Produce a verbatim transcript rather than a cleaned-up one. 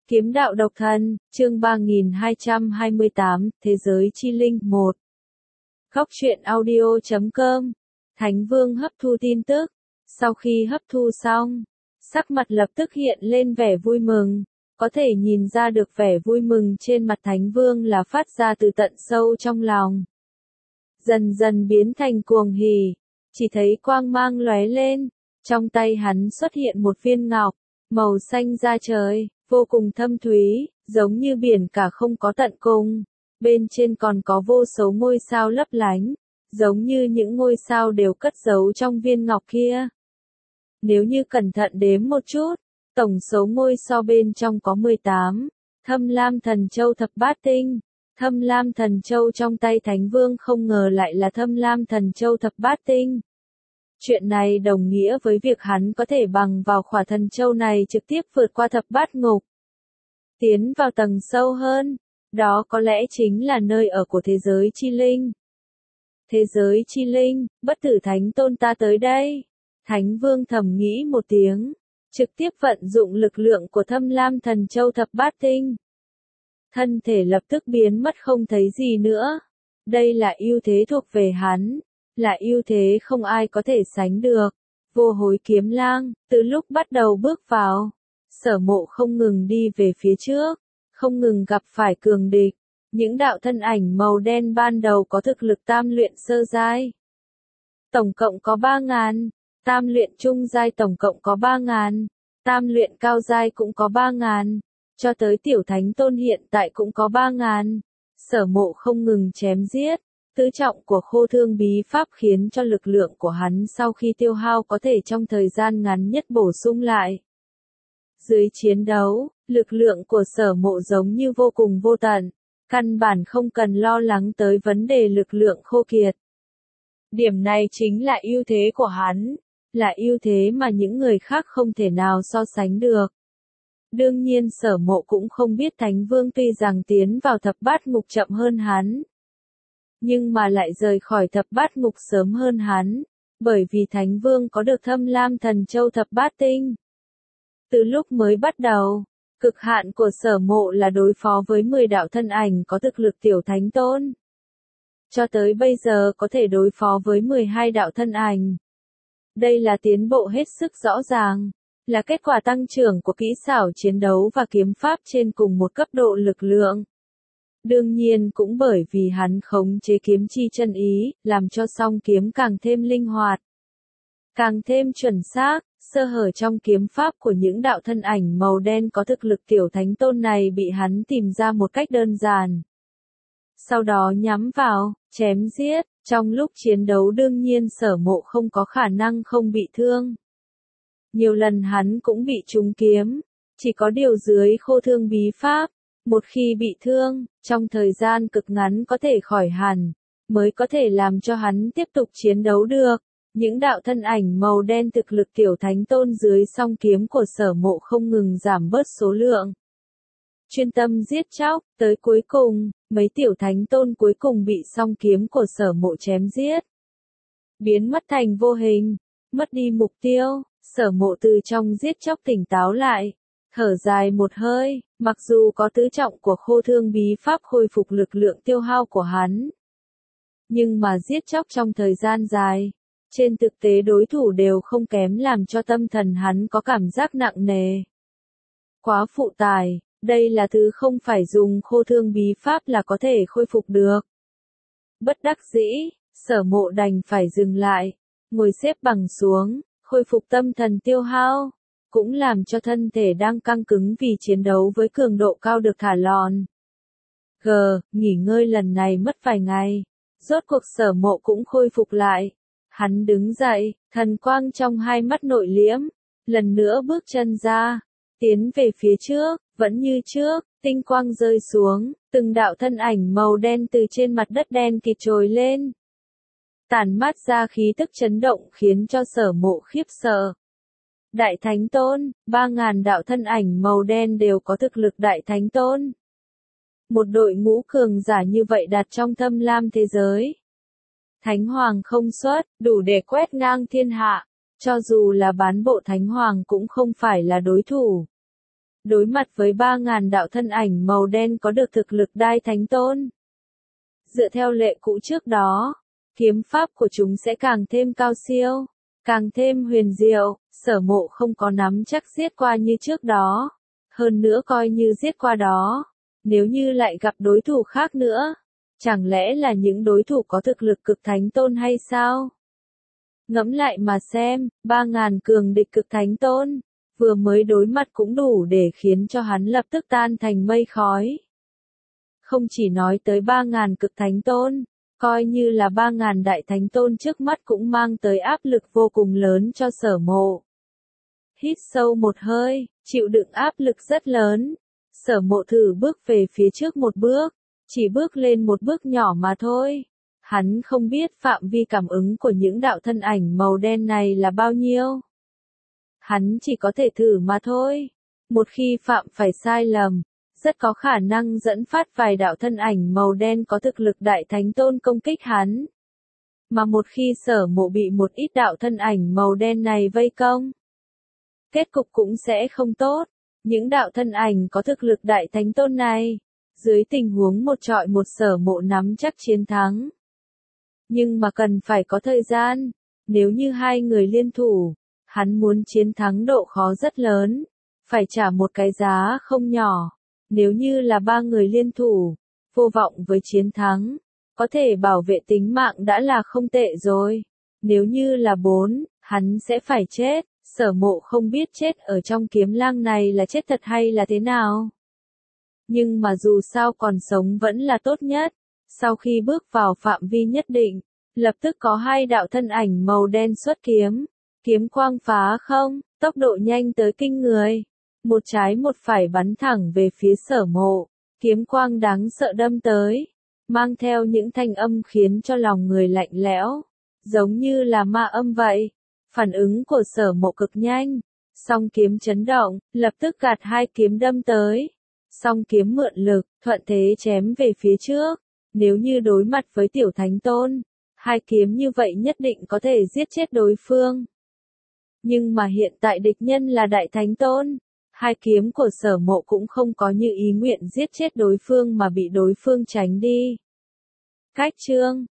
Kiếm đạo độc thân, chương ba nghìn hai trăm hai mươi tám, Thế giới chi linh, một. Góc truyện audio chấm com. Thánh Vương hấp thu tin tức. Sau khi hấp thu xong, sắc mặt lập tức hiện lên vẻ vui mừng. Có thể nhìn ra được vẻ vui mừng trên mặt Thánh Vương là phát ra từ tận sâu trong lòng. Dần dần biến thành cuồng hỉ, chỉ thấy quang mang lóe lên, trong tay hắn xuất hiện một viên ngọc, màu xanh da trời, vô cùng thâm thúy, giống như biển cả không có tận cùng. Bên trên còn có vô số ngôi sao lấp lánh, giống như những ngôi sao đều cất giấu trong viên ngọc kia. Nếu như cẩn thận đếm một chút, tổng số ngôi sao bên trong có mười tám, Thâm Lam Thần Châu thập bát tinh. Thâm Lam Thần Châu trong tay Thánh Vương không ngờ lại là Thâm Lam Thần Châu thập bát tinh. Chuyện này đồng nghĩa với việc hắn có thể bằng vào khỏa thần châu này trực tiếp vượt qua thập bát ngục, tiến vào tầng sâu hơn, đó có lẽ chính là nơi ở của thế giới chi linh. Thế giới chi linh, bất tử Thánh Tôn ta tới đây. Thánh Vương thầm nghĩ một tiếng, trực tiếp vận dụng lực lượng của Thâm Lam Thần Châu thập bát tinh. Thân thể lập tức biến mất không thấy gì nữa. Đây là ưu thế thuộc về hắn, là ưu thế không ai có thể sánh được. Vô Hối Kiếm Lang, từ lúc bắt đầu bước vào, Sở Mộ không ngừng đi về phía trước, không ngừng gặp phải cường địch. Những đạo thân ảnh màu đen ban đầu có thực lực tam luyện sơ giai. Tổng cộng có ba ngàn, tam luyện trung giai tổng cộng có ba ngàn, tam luyện cao giai cũng có ba ngàn, cho tới tiểu Thánh Tôn hiện tại cũng có ba ngàn. Sở Mộ không ngừng chém giết. Tứ trọng của khô thương bí pháp khiến cho lực lượng của hắn sau khi tiêu hao có thể trong thời gian ngắn nhất bổ sung lại. Dưới chiến đấu, lực lượng của Sở Mộ giống như vô cùng vô tận, căn bản không cần lo lắng tới vấn đề lực lượng khô kiệt. Điểm này chính là ưu thế của hắn, là ưu thế mà những người khác không thể nào so sánh được. Đương nhiên Sở Mộ cũng không biết Thánh Vương tuy rằng tiến vào thập bát ngục chậm hơn hắn, nhưng mà lại rời khỏi thập bát ngục sớm hơn hắn, bởi vì Thánh Vương có được Thâm Lam Thần Châu thập bát tinh. Từ lúc mới bắt đầu, cực hạn của Sở Mộ là đối phó với mười đạo thân ảnh có thực lực tiểu Thánh Tôn. Cho tới bây giờ có thể đối phó với mười hai đạo thân ảnh. Đây là tiến bộ hết sức rõ ràng, là kết quả tăng trưởng của kỹ xảo chiến đấu và kiếm pháp trên cùng một cấp độ lực lượng. Đương nhiên cũng bởi vì hắn khống chế kiếm chi chân ý, làm cho song kiếm càng thêm linh hoạt, càng thêm chuẩn xác. Sơ hở trong kiếm pháp của những đạo thân ảnh màu đen có thực lực tiểu Thánh Tôn này bị hắn tìm ra một cách đơn giản. Sau đó nhắm vào, chém giết. Trong lúc chiến đấu đương nhiên Sở Mộ không có khả năng không bị thương. Nhiều lần hắn cũng bị trúng kiếm, chỉ có điều dưới khô thương bí pháp, một khi bị thương, trong thời gian cực ngắn có thể khỏi hẳn, mới có thể làm cho hắn tiếp tục chiến đấu được. Những đạo thân ảnh màu đen thực lực tiểu Thánh Tôn dưới song kiếm của Sở Mộ không ngừng giảm bớt số lượng. Chuyên tâm giết chóc, tới cuối cùng, mấy tiểu Thánh Tôn cuối cùng bị song kiếm của Sở Mộ chém giết. Biến mất thành vô hình, mất đi mục tiêu, Sở Mộ từ trong giết chóc tỉnh táo lại, thở dài một hơi, mặc dù có tứ trọng của khô thương bí pháp khôi phục lực lượng tiêu hao của hắn. Nhưng mà giết chóc trong thời gian dài, trên thực tế đối thủ đều không kém làm cho tâm thần hắn có cảm giác nặng nề. Quá phụ tải, đây là thứ không phải dùng khô thương bí pháp là có thể khôi phục được. Bất đắc dĩ, Sở Mộ đành phải dừng lại, ngồi xếp bằng xuống, khôi phục tâm thần tiêu hao, cũng làm cho thân thể đang căng cứng vì chiến đấu với cường độ cao được thả lỏng. G, nghỉ ngơi lần này mất vài ngày, rốt cuộc Sở Mộ cũng khôi phục lại. Hắn đứng dậy, thần quang trong hai mắt nội liễm, lần nữa bước chân ra, tiến về phía trước, vẫn như trước, tinh quang rơi xuống, từng đạo thân ảnh màu đen từ trên mặt đất đen kịt trồi lên. Tản mát ra khí tức chấn động khiến cho Sở Mộ khiếp sợ. Đại Thánh Tôn, ba ngàn đạo thân ảnh màu đen đều có thực lực Đại Thánh Tôn. Một đội ngũ cường giả như vậy đặt trong Thâm Lam thế giới. Thánh Hoàng không xuất, đủ để quét ngang thiên hạ, cho dù là bán bộ Thánh Hoàng cũng không phải là đối thủ. đối mặt với ba ngàn đạo thân ảnh màu đen có được thực lực Đai Thánh Tôn. Dựa theo lệ cũ trước đó, kiếm pháp của chúng sẽ càng thêm cao siêu, càng thêm huyền diệu, Sở Mộ không có nắm chắc giết qua như trước đó. Hơn nữa coi như giết qua đó, nếu như lại gặp đối thủ khác nữa, chẳng lẽ là những đối thủ có thực lực cực thánh tôn hay sao? Ngẫm lại mà xem, ba ngàn cường địch cực thánh tôn, vừa mới đối mặt cũng đủ để khiến cho hắn lập tức tan thành mây khói. Không chỉ nói tới ba ngàn cực thánh tôn, coi như là ba ngàn đại thánh tôn trước mắt cũng mang tới áp lực vô cùng lớn cho Sở Mộ. Hít sâu một hơi, chịu đựng áp lực rất lớn, Sở Mộ thử bước về phía trước một bước, chỉ bước lên một bước nhỏ mà thôi. Hắn không biết phạm vi cảm ứng của những đạo thân ảnh màu đen này là bao nhiêu. Hắn chỉ có thể thử mà thôi. Một khi phạm phải sai lầm, rất có khả năng dẫn phát vài đạo thân ảnh màu đen có thực lực đại thánh tôn công kích hắn. Mà một khi Sở Mộ bị một ít đạo thân ảnh màu đen này vây công, kết cục cũng sẽ không tốt. Những đạo thân ảnh có thực lực đại thánh tôn này, dưới tình huống một trọi một Sở Mộ nắm chắc chiến thắng. Nhưng mà cần phải có thời gian, nếu như hai người liên thủ, hắn muốn chiến thắng độ khó rất lớn, phải trả một cái giá không nhỏ. Nếu như là ba người liên thủ, vô vọng với chiến thắng, có thể bảo vệ tính mạng đã là không tệ rồi. Nếu như là bốn, hắn sẽ phải chết. Sở Mộ không biết chết ở trong kiếm lang này là chết thật hay là thế nào. Nhưng mà dù sao còn sống vẫn là tốt nhất. Sau khi bước vào phạm vi nhất định, lập tức có hai đạo thân ảnh màu đen xuất kiếm. Kiếm quang phá không, tốc độ nhanh tới kinh người. Một trái một phải bắn thẳng về phía Sở Mộ. Kiếm quang đáng sợ đâm tới, mang theo những thanh âm khiến cho lòng người lạnh lẽo, giống như là ma âm vậy. Phản ứng của Sở Mộ cực nhanh, song kiếm chấn động, lập tức gạt hai kiếm đâm tới. Song kiếm mượn lực, thuận thế chém về phía trước. Nếu như đối mặt với tiểu thánh tôn, hai kiếm như vậy nhất định có thể giết chết đối phương. Nhưng mà hiện tại địch nhân là đại thánh tôn, hai kiếm của Sở Mộ cũng không có như ý nguyện giết chết đối phương mà bị đối phương tránh đi. Cách chương